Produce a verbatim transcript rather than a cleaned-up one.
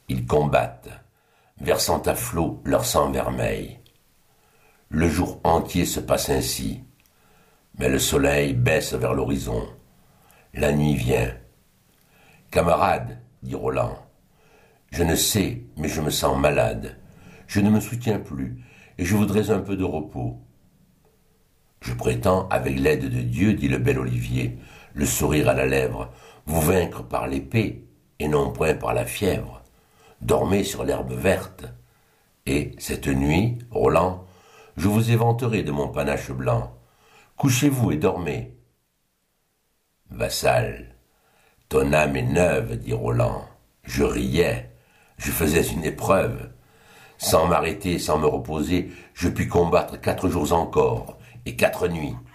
Ils combattent, versant à flots leur sang vermeil. Le jour entier se passe ainsi, mais le soleil baisse vers l'horizon. La nuit vient. Camarade, dit Roland, je ne sais, mais je me sens malade. Je ne me soutiens plus, et je voudrais un peu de repos. Je prétends, avec l'aide de Dieu, dit le bel Olivier, le sourire à la lèvre, vous vaincre par l'épée, et non point par la fièvre. Dormez sur l'herbe verte. Et, cette nuit, Roland, je vous éventerai de mon panache blanc. Couchez-vous et dormez. Vassal, ton âme est neuve, dit Roland. Je riais, je faisais une épreuve. Sans m'arrêter, sans me reposer, je puis combattre quatre jours encore, et quatre nuits.